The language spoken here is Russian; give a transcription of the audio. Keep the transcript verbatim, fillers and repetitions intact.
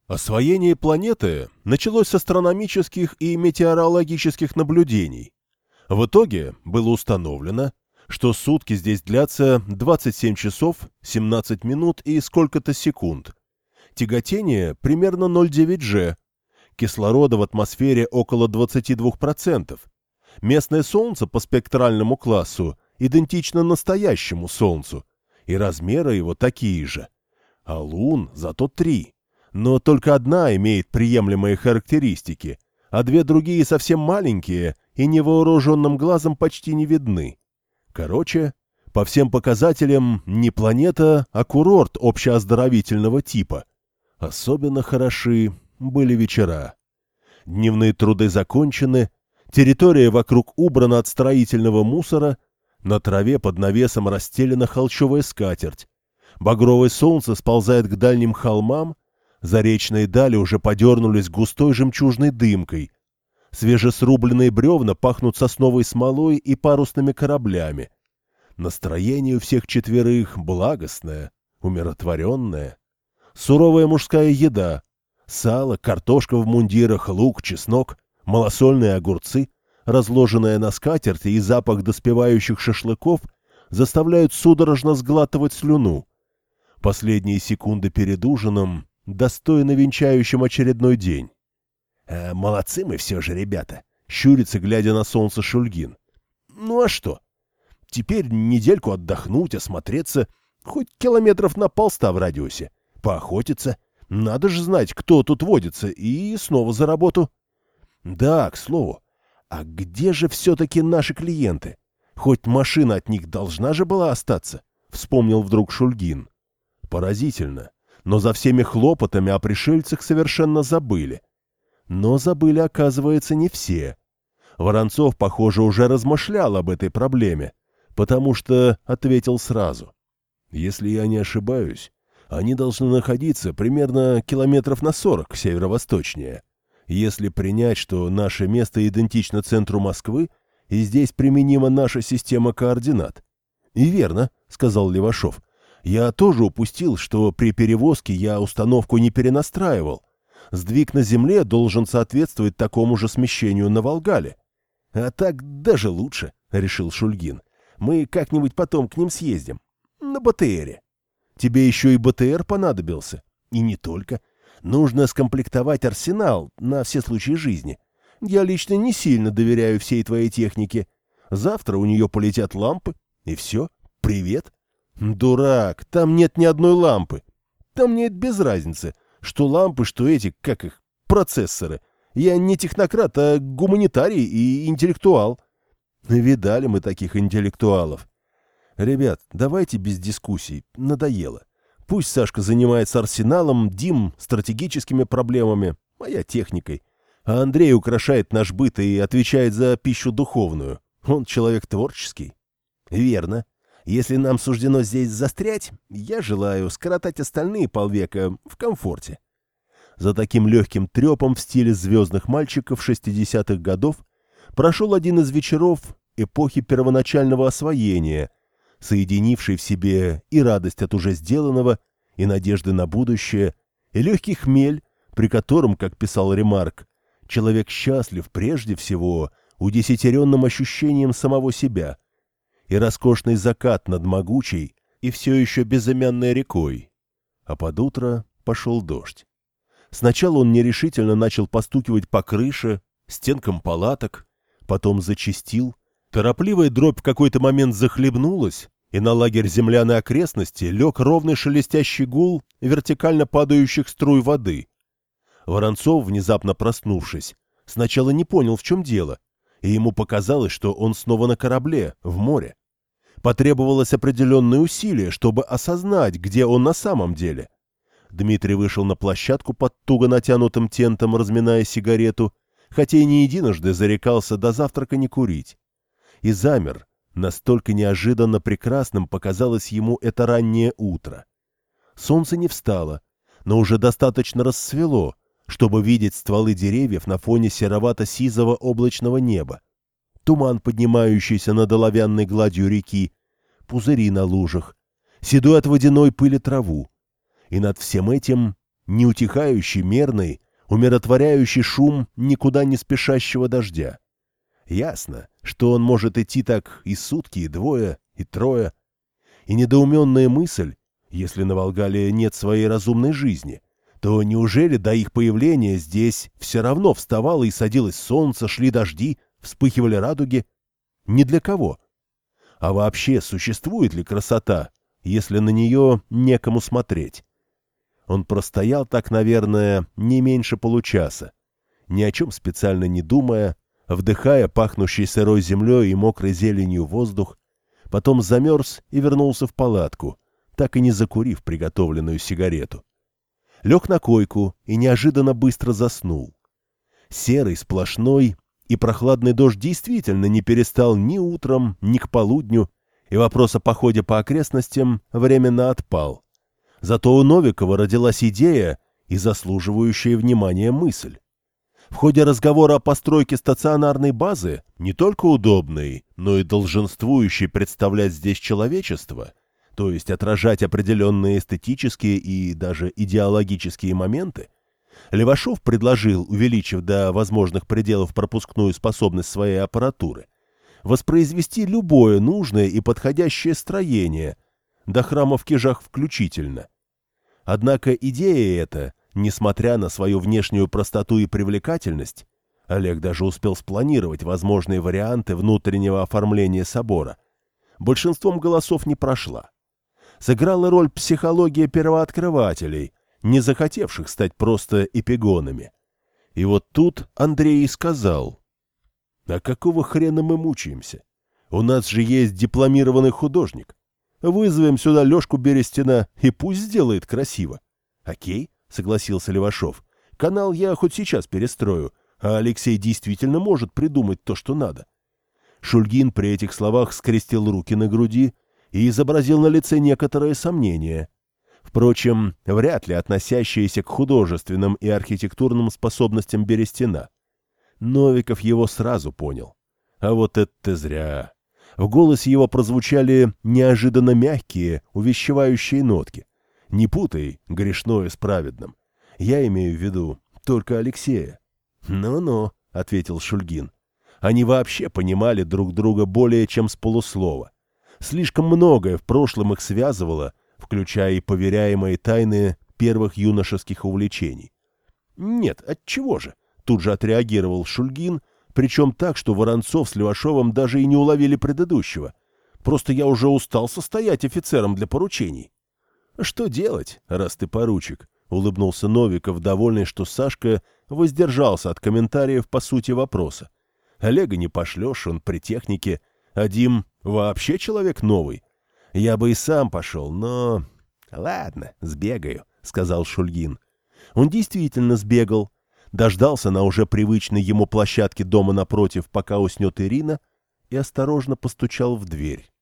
Освоение планеты началось с астрономических и метеорологических наблюдений. В итоге было установлено, что сутки здесь длятся двадцать семь часов, семнадцать минут и сколько-то секунд. Тяготение примерно ноль целых девять десятых джи. Кислорода в атмосфере около двадцать два процента. Местное Солнце по спектральному классу идентично настоящему Солнцу, и размеры его такие же. А лун зато три. Но только одна имеет приемлемые характеристики, а две другие совсем маленькие и невооруженным глазом почти не видны. Короче, по всем показателям не планета, а курорт общеоздоровительного типа. Особенно хороши были вечера. Дневные труды закончены, территория вокруг убрана от строительного мусора, на траве под навесом расстелена холщовая скатерть. Багровое солнце сползает к дальним холмам, заречные дали уже подернулись густой жемчужной дымкой. Свежесрубленные бревна пахнут сосновой смолой и парусными кораблями. Настроение у всех четверых благостное, умиротворенное. Суровая мужская еда. Сало, картошка в мундирах, лук, чеснок, малосольные огурцы, разложенная на скатерти, и запах доспевающих шашлыков заставляют судорожно сглатывать слюну. Последние секунды перед ужином достойно венчающим очередной день. «А молодцы мы все же, ребята!» — щурится, глядя на солнце Шульгин. «Ну а что? Теперь недельку отдохнуть, осмотреться, хоть километров на полста в радиусе, поохотиться. Надо же знать, кто тут водится, и снова за работу. Да, к слову, а где же все-таки наши клиенты? Хоть машина от них должна же была остаться?» — вспомнил вдруг Шульгин. Поразительно. Но за всеми хлопотами о пришельцах совершенно забыли. Но забыли, оказывается, не все. Воронцов, похоже, уже размышлял об этой проблеме, потому что ответил сразу. Если я не ошибаюсь, они должны находиться примерно километров на сорок северо-восточнее. Если принять, что наше место идентично центру Москвы, и здесь применима наша система координат. — И верно, — сказал Левашов. Я тоже упустил, что при перевозке я установку не перенастраивал. Сдвиг на Земле должен соответствовать такому же смещению на Волгале. — А так даже лучше, — решил Шульгин. — Мы как-нибудь потом к ним съездим. На БТРе. Тебе еще и БТР понадобился. И не только. Нужно скомплектовать арсенал на все случаи жизни. Я лично не сильно доверяю всей твоей технике. Завтра у нее полетят лампы, и все. Привет. Дурак, там нет ни одной лампы. Там мне это без разницы, что лампы, что эти, как их, процессоры. Я не технократ, а гуманитарий и интеллектуал. Видали мы таких интеллектуалов. Ребят, давайте без дискуссий, надоело. Пусть Сашка занимается арсеналом, Дим стратегическими проблемами, а я техникой. А Андрей украшает наш быт и отвечает за пищу духовную. Он человек творческий. Верно. Если нам суждено здесь застрять, я желаю скоротать остальные полвека в комфорте. За таким легким трепом в стиле «Звездных мальчиков» шестидесятых годов прошел один из вечеров эпохи первоначального освоения, соединивший в себе и радость от уже сделанного, и надежды на будущее, и легкий хмель, при котором, как писал Ремарк, человек счастлив прежде всего удесятеренным ощущением самого себя, и роскошный закат над могучей и все еще безымянной рекой. А под утро пошел дождь. Сначала он нерешительно начал постукивать по крыше, стенкам палаток, потом зачастил. Торопливая дробь в какой-то момент захлебнулась, и на лагерь земляной окрестности лег ровный шелестящий гул вертикально падающих струй воды. Воронцов, внезапно проснувшись, сначала не понял, в чем дело, и ему показалось, что он снова на корабле, в море. Потребовалось определенное усилие, чтобы осознать, где он на самом деле. Дмитрий вышел на площадку под туго натянутым тентом, разминая сигарету, хотя и не единожды зарекался до завтрака не курить. И замер. Настолько неожиданно прекрасным показалось ему это раннее утро. Солнце не встало, но уже достаточно рассвело, чтобы видеть стволы деревьев на фоне серовато-сизого облачного неба. Туман, поднимающийся над оловянной гладью реки, пузыри на лужах, седую от водяной пыли траву. И над всем этим неутихающий, мерный, умиротворяющий шум никуда не спешащего дождя. Ясно, что он может идти так и сутки, и двое, и трое. И недоуменная мысль, если на Волгале нет своей разумной жизни, то неужели до их появления здесь все равно вставало и садилось солнце, шли дожди, вспыхивали радуги? Ни для кого. А вообще существует ли красота, если на нее некому смотреть? Он простоял так, наверное, не меньше получаса, ни о чем специально не думая, вдыхая пахнущий сырой землей и мокрой зеленью воздух, потом замерз и вернулся в палатку, так и не закурив приготовленную сигарету. Лег на койку и неожиданно быстро заснул. Серый, сплошной и прохладный дождь действительно не перестал ни утром, ни к полудню, и вопрос о походе по окрестностям временно отпал. Зато у Новикова родилась идея и заслуживающая внимания мысль. В ходе разговора о постройке стационарной базы, не только удобной, но и долженствующей представлять здесь человечество, то есть отражать определенные эстетические и даже идеологические моменты, Левашов предложил, увеличив до возможных пределов пропускную способность своей аппаратуры, воспроизвести любое нужное и подходящее строение, до храма в Кижах включительно. Однако идея эта, несмотря на свою внешнюю простоту и привлекательность, Олег даже успел спланировать возможные варианты внутреннего оформления собора, большинством голосов не прошла. Сыграла роль психология первооткрывателей, не захотевших стать просто эпигонами. И вот тут Андрей и сказал: «А какого хрена мы мучаемся? У нас же есть дипломированный художник. Вызовем сюда Лешку Берестина, и пусть сделает красиво». «Окей», — согласился Левашов. «Канал я хоть сейчас перестрою, а Алексей действительно может придумать то, что надо». Шульгин при этих словах скрестил руки на груди и изобразил на лице некоторое сомнение. Впрочем, вряд ли относящееся к художественным и архитектурным способностям Берестина. Новиков его сразу понял. А вот это зря. В голосе его прозвучали неожиданно мягкие, увещевающие нотки. «Не путай грешное с праведным. Я имею в виду только Алексея». «Ну-ну», — ответил Шульгин. Они вообще понимали друг друга более чем с полуслова. Слишком многое в прошлом их связывало, включая и поверяемые тайны первых юношеских увлечений. «Нет, отчего же?» — тут же отреагировал Шульгин, причем так, что Воронцов с Левашовым даже и не уловили предыдущего. «Просто я уже устал состоять офицером для поручений». «Что делать, раз ты поручик?» — улыбнулся Новиков, довольный, что Сашка воздержался от комментариев по сути вопроса. «Олега не пошлешь, он при технике, а Дим вообще человек новый. Я бы и сам пошел, но...» «Ладно, сбегаю», — сказал Шульгин. Он действительно сбегал, дождался на уже привычной ему площадке дома напротив, пока уснет Ирина, и осторожно постучал в дверь.